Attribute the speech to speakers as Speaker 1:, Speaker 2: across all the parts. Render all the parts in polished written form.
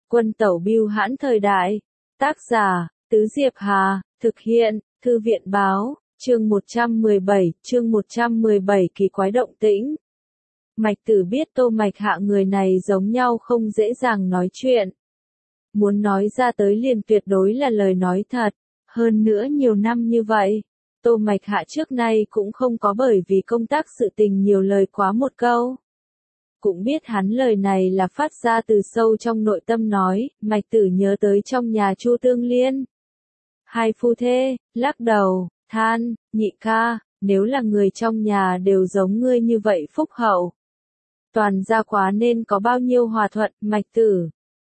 Speaker 1: Quân tẩu bưu hãn thời đại. Tác giả, Tứ Diệp Hà, thực hiện, Thư viện báo, chương 117, kỳ quái động tĩnh. Mạch Tử biết Tô Mạch Hạ người này giống nhau không dễ dàng nói chuyện. Muốn nói ra tới liền tuyệt đối là lời nói thật, hơn nữa nhiều năm như vậy. Tô Mạch Hạ trước nay cũng không có bởi vì công tác sự tình nhiều lời quá một câu. Cũng biết hắn lời này là phát ra từ sâu trong nội tâm nói, Mạch Tử nhớ tới trong nhà Chu Tương Liên. Hai phu thê, lắc đầu, than, nhị ca, nếu là người trong nhà đều giống ngươi như vậy phúc hậu. Toàn gia quá nên có bao nhiêu hòa thuận, Mạch Tử.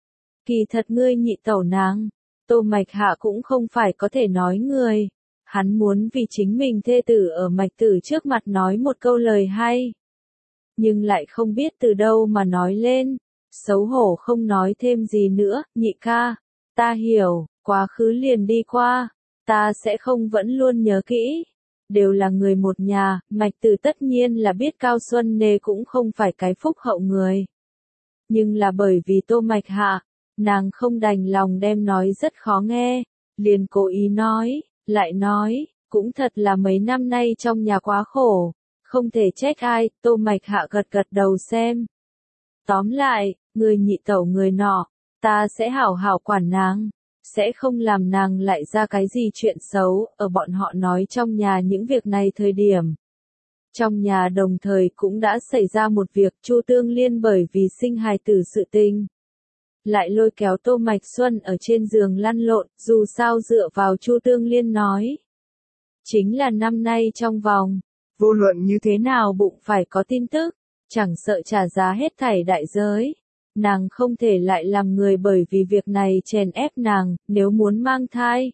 Speaker 1: Kỳ thật ngươi nhị tẩu nàng, Tô Mạch Hạ cũng không phải có thể nói người. Hắn muốn vì chính mình thê tử ở Mạch Tử trước mặt nói một câu lời hay. Nhưng lại không biết từ đâu mà nói lên. Xấu hổ không nói thêm gì nữa, nhị ca. Ta hiểu, quá khứ liền đi qua. Ta sẽ không vẫn luôn nhớ kỹ. Đều là người một nhà, Mạch Tử tất nhiên là biết Cao Xuân Nê cũng không phải cái phúc hậu người. Nhưng là bởi vì Tô Mạch Hạ, nàng không đành lòng đem nói rất khó nghe. Liền cố ý nói, lại nói, cũng thật là mấy năm nay trong nhà quá khổ. Không thể trách ai, Tô Mạch Hạ gật gật đầu xem. Tóm lại, người nhị tẩu người nọ, ta sẽ hảo hảo quản nàng, sẽ không làm nàng lại ra cái gì chuyện xấu, ở bọn họ nói trong nhà những việc này thời điểm. Trong nhà đồng thời cũng đã xảy ra một việc Chu Tương Liên bởi vì sinh hài tử sự tình. Lại lôi kéo Tô Mạch Xuân ở trên giường lăn lộn, dù sao dựa vào Chu Tương Liên nói. Chính là năm nay trong vòng. Vô luận như thế nào bụng phải có tin tức, chẳng sợ trả giá hết thảy đại giới. Nàng không thể lại làm người bởi vì việc này chèn ép nàng, nếu muốn mang thai.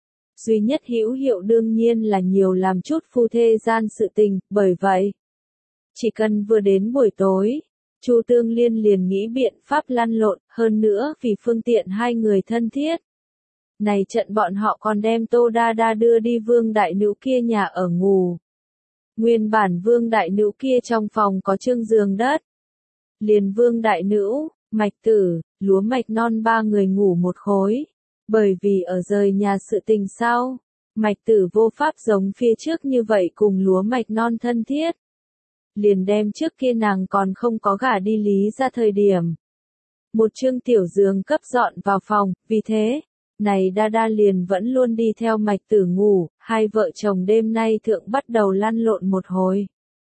Speaker 1: Duy nhất hữu hiệu đương nhiên là nhiều làm chút phu thê gian sự tình, bởi vậy. Chỉ cần vừa đến buổi tối, Chu Tương Liên liền nghĩ biện pháp lăn lộn, hơn nữa vì phương tiện hai người thân thiết. Này trận bọn họ còn đem Tô Đa Đa đưa đi Vương Đại Nữ kia nhà ở ngủ. Nguyên bản Vương Đại Nữ kia trong phòng có trương giường đất. Liền Vương Đại Nữ, Mạch Tử, Lúa Mạch Non ba người ngủ một khối. Bởi vì ở rời nhà sự tình sau, Mạch Tử vô pháp giống phía trước như vậy cùng Lúa Mạch Non thân thiết. Liền đem trước kia nàng còn không có gả đi Lý ra thời điểm. Một trương tiểu giường cấp dọn vào phòng, vì thế, này Đa Đa liền vẫn luôn đi theo Mạch Tử ngủ, hai vợ chồng đêm nay thượng bắt đầu lăn lộn một hồi.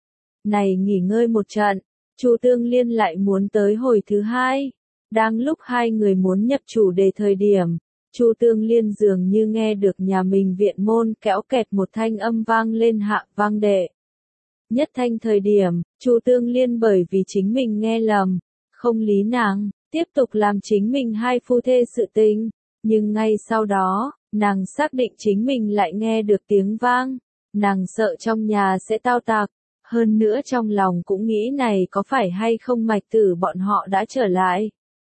Speaker 1: Này nghỉ ngơi một trận, Chu Tương Liên lại muốn tới hồi thứ hai. Đang lúc hai người muốn nhập chủ đề thời điểm, Chu Tương Liên dường như nghe được nhà mình viện môn kéo kẹt một thanh âm vang lên hạ vang đệ. Nhất thanh thời điểm, Chu Tương Liên bởi vì chính mình nghe lầm, không lý nàng, tiếp tục làm chính mình hai phu thê sự tình. Nhưng ngay sau đó, nàng xác định chính mình lại nghe được tiếng vang. Nàng sợ trong nhà sẽ tao tạc. Hơn nữa trong lòng cũng nghĩ này có phải hay không Mạch Tử bọn họ đã trở lại.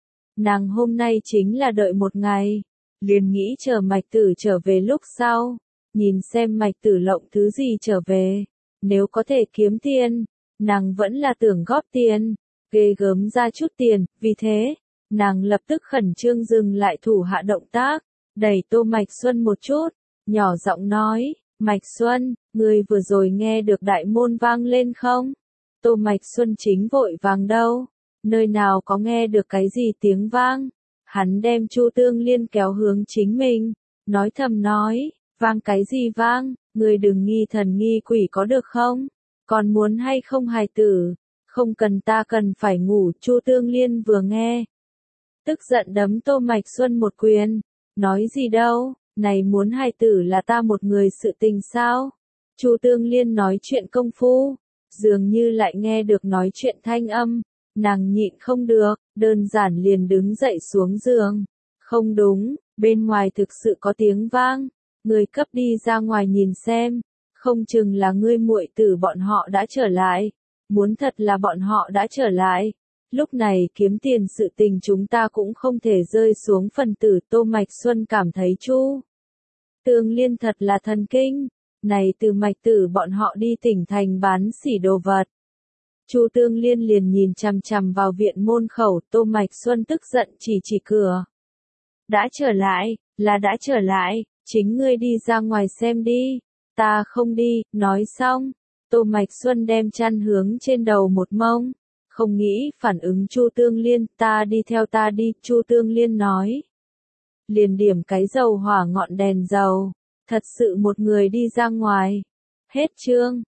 Speaker 1: Nàng hôm nay chính là đợi một ngày. Liền nghĩ chờ Mạch Tử trở về lúc sau. Nhìn xem Mạch Tử lộng thứ gì trở về. Nếu có thể kiếm tiền, nàng vẫn là tưởng góp tiền. Ghê gớm ra chút tiền, vì thế. Nàng lập tức khẩn trương dừng lại thủ hạ động tác, đẩy Tô Mạch Xuân một chút, nhỏ giọng nói, Mạch Xuân, ngươi vừa rồi nghe được đại môn vang lên không? Tô Mạch Xuân chính vội vàng đâu, nơi nào có nghe được cái gì tiếng vang? Hắn đem Chu Tương Liên kéo hướng chính mình, nói thầm nói, vang cái gì vang, ngươi đừng nghi thần nghi quỷ có được không? Còn muốn hay không hài tử? Không cần ta cần phải ngủ, Chu Tương Liên vừa nghe. Tức giận đấm Tô Mạch Xuân một quyền, nói gì đâu, này muốn hài tử là ta một người sự tình sao? Chu Tương Liên nói chuyện công phu, dường như lại nghe được nói chuyện thanh âm, nàng nhịn không được, đơn giản liền đứng dậy xuống giường. Không đúng, bên ngoài thực sự có tiếng vang, người cấp đi ra ngoài nhìn xem, không chừng là ngươi muội tử bọn họ đã trở lại, muốn thật là bọn họ đã trở lại. Lúc này kiếm tiền sự tình chúng ta cũng không thể rơi xuống phần tử. Tô Mạch Xuân cảm thấy Chu Tương Liên thật là thần kinh, này từ Mạch Tử bọn họ đi tỉnh thành bán xỉ đồ vật. Chu Tương Liên liền nhìn chằm chằm vào viện môn khẩu, Tô Mạch Xuân tức giận chỉ cửa. Đã trở lại, là đã trở lại, chính ngươi đi ra ngoài xem đi. Ta không đi, nói xong. Tô Mạch Xuân đem chăn hướng trên đầu một mông. Không nghĩ phản ứng Chu Tương Liên, ta đi theo ta đi, Chu Tương Liên nói. Liền điểm cái dầu hỏa ngọn đèn dầu. Thật sự một người đi ra ngoài. Hết chương.